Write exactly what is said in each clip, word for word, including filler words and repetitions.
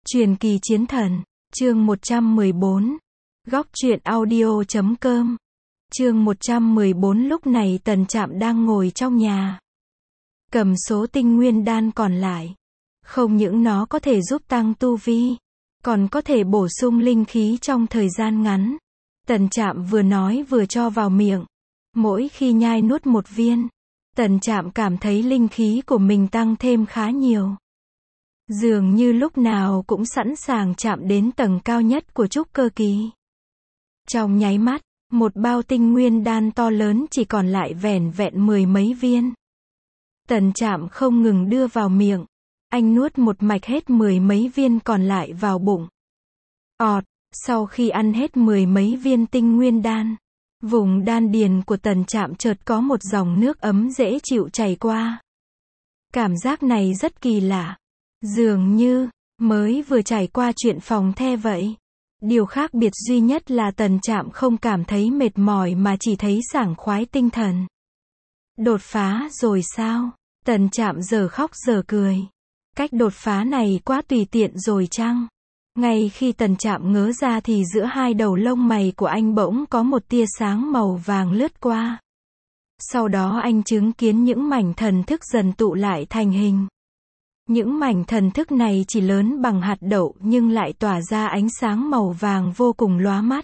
Truyền kỳ chiến thần, chương một trăm mười bốn. Góc truyện audio chấm com. Chương một trăm mười bốn. Lúc này Tần Trạm đang ngồi trong nhà, cầm số tinh nguyên đan còn lại. Không những nó có thể giúp tăng tu vi, còn có thể bổ sung linh khí trong thời gian ngắn. Tần Trạm vừa nói vừa cho vào miệng. Mỗi khi nhai nuốt một viên, Tần Trạm cảm thấy linh khí của mình tăng thêm khá nhiều. Dường như lúc nào cũng sẵn sàng chạm đến tầng cao nhất của trúc cơ kỳ. Trong nháy mắt, một bao tinh nguyên đan to lớn chỉ còn lại vẻn vẹn mười mấy viên. Tần Trạm không ngừng đưa vào miệng. Anh nuốt một mạch hết mười mấy viên còn lại vào bụng. Ọt, sau khi ăn hết mười mấy viên tinh nguyên đan, vùng đan điền của Tần Trạm chợt có một dòng nước ấm dễ chịu chảy qua. Cảm giác này rất kỳ lạ. Dường như, mới vừa trải qua chuyện phòng the vậy. Điều khác biệt duy nhất là Tần Trạm không cảm thấy mệt mỏi mà chỉ thấy sảng khoái tinh thần. Đột phá rồi sao? Tần Trạm giờ khóc giờ cười. Cách đột phá này quá tùy tiện rồi chăng? Ngay khi Tần Trạm ngớ ra thì giữa hai đầu lông mày của anh bỗng có một tia sáng màu vàng lướt qua. Sau đó anh chứng kiến những mảnh thần thức dần tụ lại thành hình. Những mảnh thần thức này chỉ lớn bằng hạt đậu nhưng lại tỏa ra ánh sáng màu vàng vô cùng lóa mắt.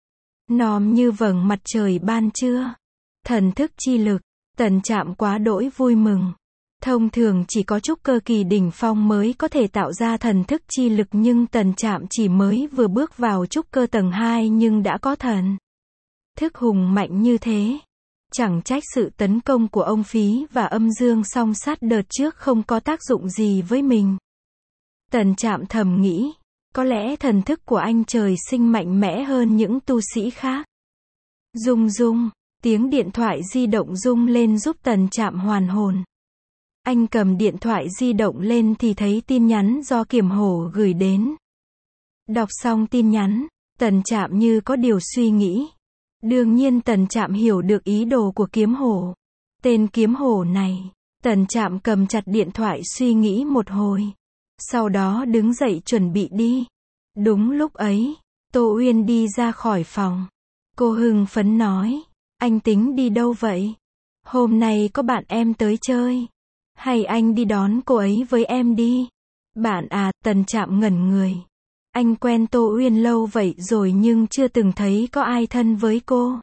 Nòm như vầng mặt trời ban trưa. Thần thức chi lực, Tần Trạm quá đỗi vui mừng. Thông thường chỉ có trúc cơ kỳ đỉnh phong mới có thể tạo ra thần thức chi lực, nhưng Tần Trạm chỉ mới vừa bước vào trúc cơ tầng hai nhưng đã có thần thức hùng mạnh như thế. Chẳng trách sự tấn công của ông Phí và âm dương song sát đợt trước không có tác dụng gì với mình. Tần Trạm thầm nghĩ, có lẽ thần thức của anh trời sinh mạnh mẽ hơn những tu sĩ khác. Rung rung, tiếng điện thoại di động rung lên giúp Tần Trạm hoàn hồn. Anh cầm điện thoại di động lên thì thấy tin nhắn do Kiểm Hổ gửi đến. Đọc xong tin nhắn, Tần Trạm như có điều suy nghĩ. Đương nhiên Tần Trạm hiểu được ý đồ của Kiếm Hổ. Tên Kiếm Hổ này. Tần Trạm cầm chặt điện thoại suy nghĩ một hồi. Sau đó đứng dậy chuẩn bị đi. Đúng lúc ấy, Tô Uyên đi ra khỏi phòng. Cô hưng phấn nói, anh tính đi đâu vậy? Hôm nay có bạn em tới chơi. Hay anh đi đón cô ấy với em đi? Bạn à? Tần Trạm ngẩn người. Anh quen Tô Uyên lâu vậy rồi nhưng chưa từng thấy có ai thân với cô.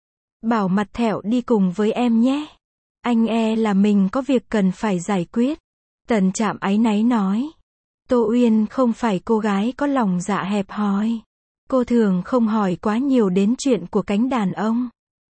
Bảo mặt thẹo đi cùng với em nhé. Anh e là mình có việc cần phải giải quyết. Tần Trạm áy náy nói. Tô Uyên không phải cô gái có lòng dạ hẹp hòi. Cô thường không hỏi quá nhiều đến chuyện của cánh đàn ông.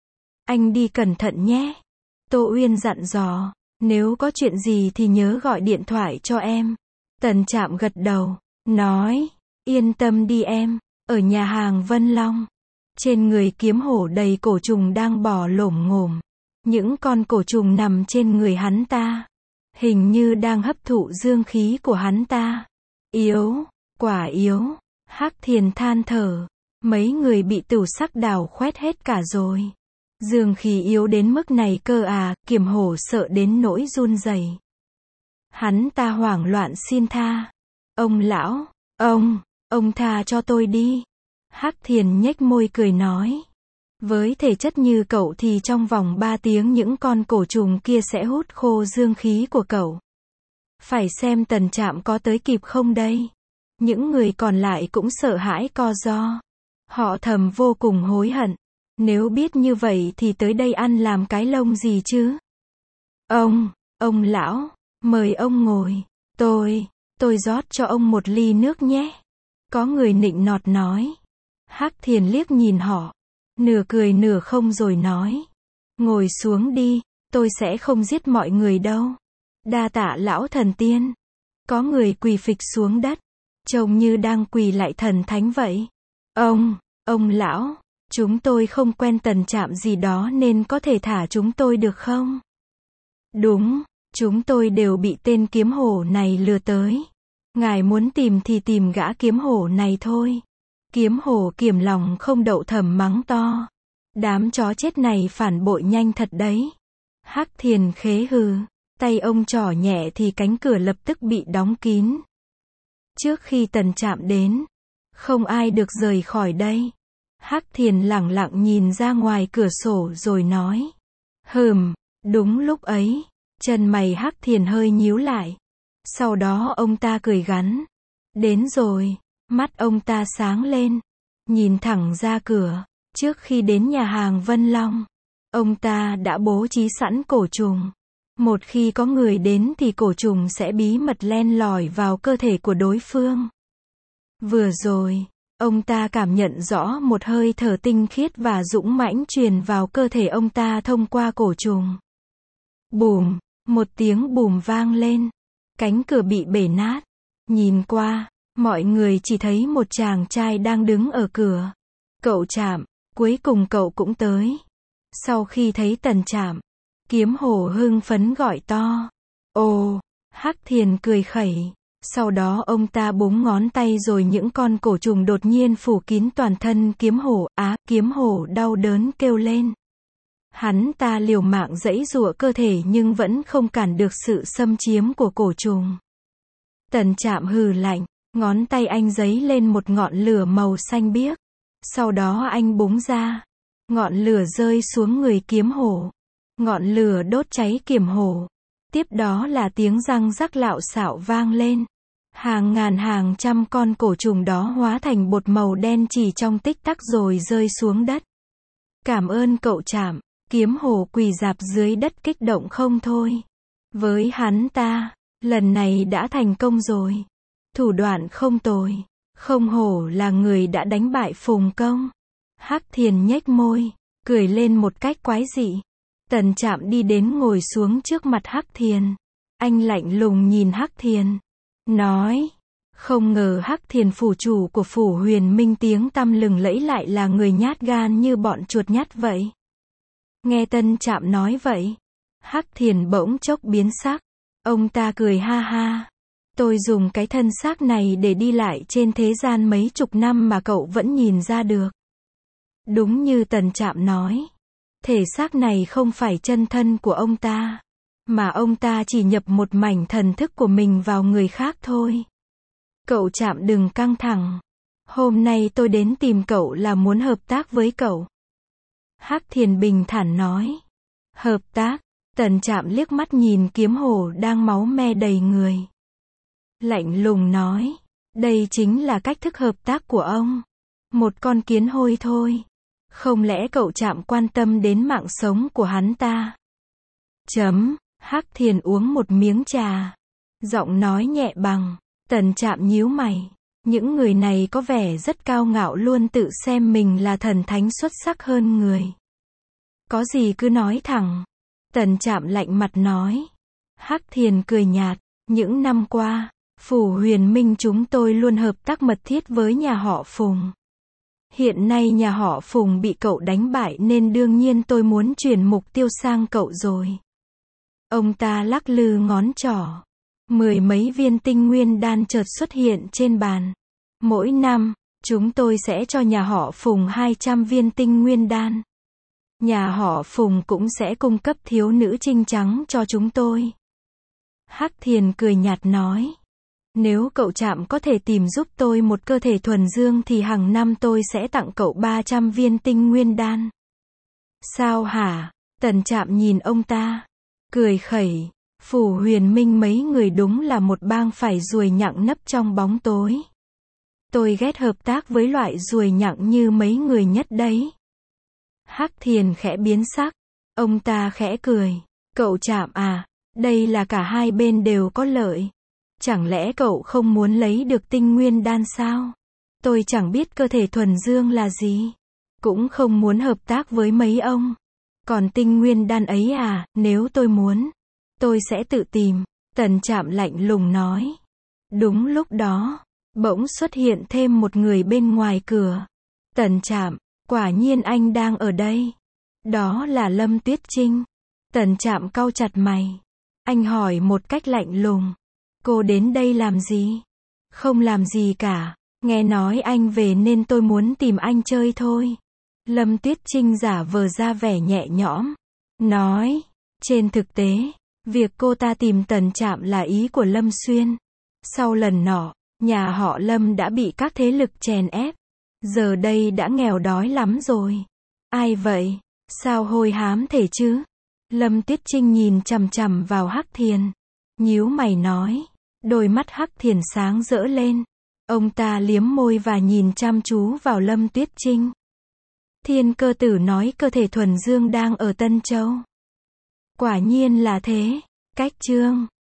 Anh đi cẩn thận nhé. Tô Uyên dặn dò. Nếu có chuyện gì thì nhớ gọi điện thoại cho em. Tần Trạm gật đầu, nói. Yên tâm đi em. Ở nhà hàng Vân Long, trên người Kiếm Hổ đầy cổ trùng đang bò lổm ngổm. Những con cổ trùng nằm trên người hắn ta, hình như đang hấp thụ dương khí của hắn ta. Yếu, quả yếu. Hắc Thiền than thở. Mấy người bị tửu sắc đào khoét hết cả rồi. Dương khí yếu đến mức này cơ à? Kiếm Hổ sợ đến nỗi run rẩy. Hắn ta hoảng loạn xin tha. Ông lão, ông, ông tha cho tôi đi. Hắc Thiền nhếch môi cười nói. Với thể chất như cậu thì trong vòng ba tiếng những con cổ trùng kia sẽ hút khô dương khí của cậu. Phải xem Tần Trạm có tới kịp không đây. Những người còn lại cũng sợ hãi co ro. Họ thầm vô cùng hối hận. Nếu biết như vậy thì tới đây ăn làm cái lông gì chứ? Ông, ông lão, mời ông ngồi. Tôi, tôi rót cho ông một ly nước nhé. Có người nịnh nọt nói. Hắc Thiền liếc nhìn họ, nửa cười nửa không rồi nói. Ngồi xuống đi, tôi sẽ không giết mọi người đâu. Đa tạ lão thần tiên. Có người quỳ phịch xuống đất, trông như đang quỳ lại thần thánh vậy. Ông, ông lão, chúng tôi không quen Tần Trạm gì đó nên có thể thả chúng tôi được không? Đúng, chúng tôi đều bị tên Kiếm Hổ này lừa tới. Ngài muốn tìm thì tìm gã Kiếm Hổ này thôi. Kiếm Hổ kiềm lòng không đậu thầm mắng to. Đám chó chết này phản bội nhanh thật đấy. Hắc Thiền khế hừ. Tay ông trỏ nhẹ thì cánh cửa lập tức bị đóng kín. Trước khi Tần Trạm đến, không ai được rời khỏi đây. Hắc Thiền lẳng lặng nhìn ra ngoài cửa sổ rồi nói. Hừm, đúng lúc ấy, chân mày Hắc Thiền hơi nhíu lại. Sau đó ông ta cười gắn. Đến rồi, mắt ông ta sáng lên, nhìn thẳng ra cửa. Trước khi đến nhà hàng Vân Long, ông ta đã bố trí sẵn cổ trùng. Một khi có người đến thì cổ trùng sẽ bí mật len lỏi vào cơ thể của đối phương. Vừa rồi, ông ta cảm nhận rõ một hơi thở tinh khiết và dũng mãnh truyền vào cơ thể ông ta thông qua cổ trùng. Bùm, một tiếng bùm vang lên. Cánh cửa bị bể nát. Nhìn qua, mọi người chỉ thấy một chàng trai đang đứng ở cửa. Cậu Trạm, cuối cùng cậu cũng tới. Sau khi thấy Tần Trạm, Kiếm Hổ hưng phấn gọi to. Ồ, Hắc Thiền cười khẩy. Sau đó ông ta búng ngón tay rồi những con cổ trùng đột nhiên phủ kín toàn thân Kiếm Hổ. Á, Kiếm Hổ đau đớn kêu lên. Hắn ta liều mạng giãy giụa cơ thể nhưng vẫn không cản được sự xâm chiếm của cổ trùng. Tần Trạm hừ lạnh, ngón tay anh giấy lên một ngọn lửa màu xanh biếc. Sau đó anh búng ra. Ngọn lửa rơi xuống người Kiếm Hổ. Ngọn lửa đốt cháy Kiếm Hổ. Tiếp đó là tiếng răng rắc lạo xạo vang lên. Hàng ngàn hàng trăm con cổ trùng đó hóa thành bột màu đen chỉ trong tích tắc rồi rơi xuống đất. Cảm ơn cậu Trạm. Kiếm Hổ quỳ rạp dưới đất kích động không thôi. Với hắn ta, lần này đã thành công rồi. Thủ đoạn không tồi. Không hổ là người đã đánh bại Phùng Công. Hắc Thiền nhếch môi, cười lên một cách quái dị. Tần Trạm đi đến ngồi xuống trước mặt Hắc Thiền. Anh lạnh lùng nhìn Hắc Thiền. Nói. Không ngờ Hắc Thiền phủ chủ của phủ Huyền Minh tiếng tăm lừng lẫy lại là người nhát gan như bọn chuột nhắt vậy. Nghe Tần Trạm nói vậy, Hắc Thiền bỗng chốc biến sắc. Ông ta cười ha ha. Tôi dùng cái thân xác này để đi lại trên thế gian mấy chục năm mà cậu vẫn nhìn ra được. Đúng như Tần Trạm nói. Thể xác này không phải chân thân của ông ta. Mà ông ta chỉ nhập một mảnh thần thức của mình vào người khác thôi. Cậu Trạm đừng căng thẳng. Hôm nay tôi đến tìm cậu là muốn hợp tác với cậu. Hắc Thiền bình thản nói. Hợp tác. Tần Trạm liếc mắt nhìn Kiếm Hổ đang máu me đầy người. Lạnh lùng nói. Đây chính là cách thức hợp tác của ông. Một con kiến hôi thôi. Không lẽ cậu Trạm quan tâm đến mạng sống của hắn ta? Chấm. Hắc Thiền uống một miếng trà. Giọng nói nhẹ bằng. Tần Trạm nhíu mày. Những người này có vẻ rất cao ngạo, luôn tự xem mình là thần thánh xuất sắc hơn người. Có gì cứ nói thẳng. Tần Trạm lạnh mặt nói. Hắc Thiền cười nhạt. Những năm qua, phủ Huyền Minh chúng tôi luôn hợp tác mật thiết với nhà họ Phùng. Hiện nay nhà họ Phùng bị cậu đánh bại nên đương nhiên tôi muốn chuyển mục tiêu sang cậu rồi. Ông ta lắc lư ngón trỏ. Mười mấy viên tinh nguyên đan chợt xuất hiện trên bàn. Mỗi năm, chúng tôi sẽ cho nhà họ Phùng hai trăm viên tinh nguyên đan. Nhà họ Phùng cũng sẽ cung cấp thiếu nữ trinh trắng cho chúng tôi. Hắc Thiền cười nhạt nói. Nếu cậu Trạm có thể tìm giúp tôi một cơ thể thuần dương thì hàng năm tôi sẽ tặng cậu ba trăm viên tinh nguyên đan. Sao hả? Tần Trạm nhìn ông ta. Cười khẩy. Phủ Huyền Minh mấy người đúng là một bang phải ruồi nhặng nấp trong bóng tối. Tôi ghét hợp tác với loại ruồi nhặng như mấy người nhất đấy. Hắc Thiền khẽ biến sắc. Ông ta khẽ cười. Cậu Trạm à, đây là cả hai bên đều có lợi. Chẳng lẽ cậu không muốn lấy được tinh nguyên đan sao? Tôi chẳng biết cơ thể thuần dương là gì. Cũng không muốn hợp tác với mấy ông. Còn tinh nguyên đan ấy à, nếu tôi muốn, tôi sẽ tự tìm. Tần Trạm lạnh lùng nói. Đúng lúc đó, bỗng xuất hiện thêm một người bên ngoài cửa. Tần Trạm, quả nhiên anh đang ở đây. Đó là Lâm Tuyết Trinh. Tần Trạm cau chặt mày. Anh hỏi một cách lạnh lùng. Cô đến đây làm gì? Không làm gì cả. Nghe nói anh về nên tôi muốn tìm anh chơi thôi. Lâm Tuyết Trinh giả vờ ra vẻ nhẹ nhõm. Nói. Trên thực tế, việc cô ta tìm Tần Trạm là ý của Lâm Xuyên. Sau lần nọ, Nhà họ Lâm đã bị các thế lực chèn ép. Giờ đây đã nghèo đói lắm rồi. Ai vậy? Sao hôi hám thế chứ? Lâm Tuyết Trinh nhìn chằm chằm vào Hắc Thiền. Nhíu mày nói. Đôi mắt Hắc Thiền sáng rỡ lên. Ông ta liếm môi và nhìn chăm chú vào Lâm Tuyết Trinh. Thiên Cơ Tử nói cơ thể thuần dương đang ở Tân Châu. Quả nhiên là thế. Cách chương